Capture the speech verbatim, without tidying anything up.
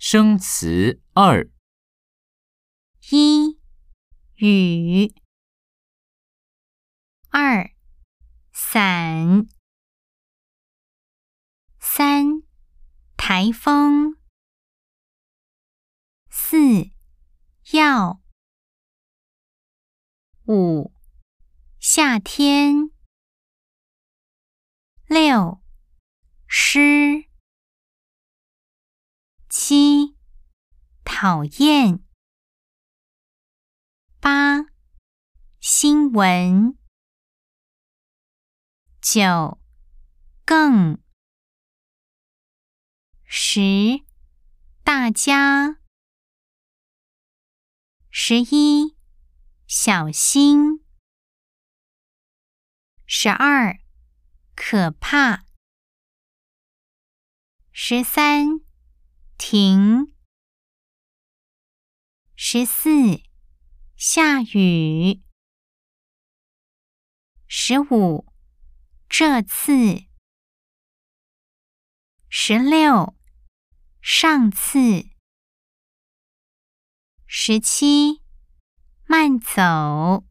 生词二。 一、雨。二、伞。三、台风。四、药。五、夏天。六、诗。七、讨厌。八、新闻。九、更。十、大家。十一、小心。十二、可怕。十三、停。十四、下雨。十五、这次。十六、上次。十七、慢走。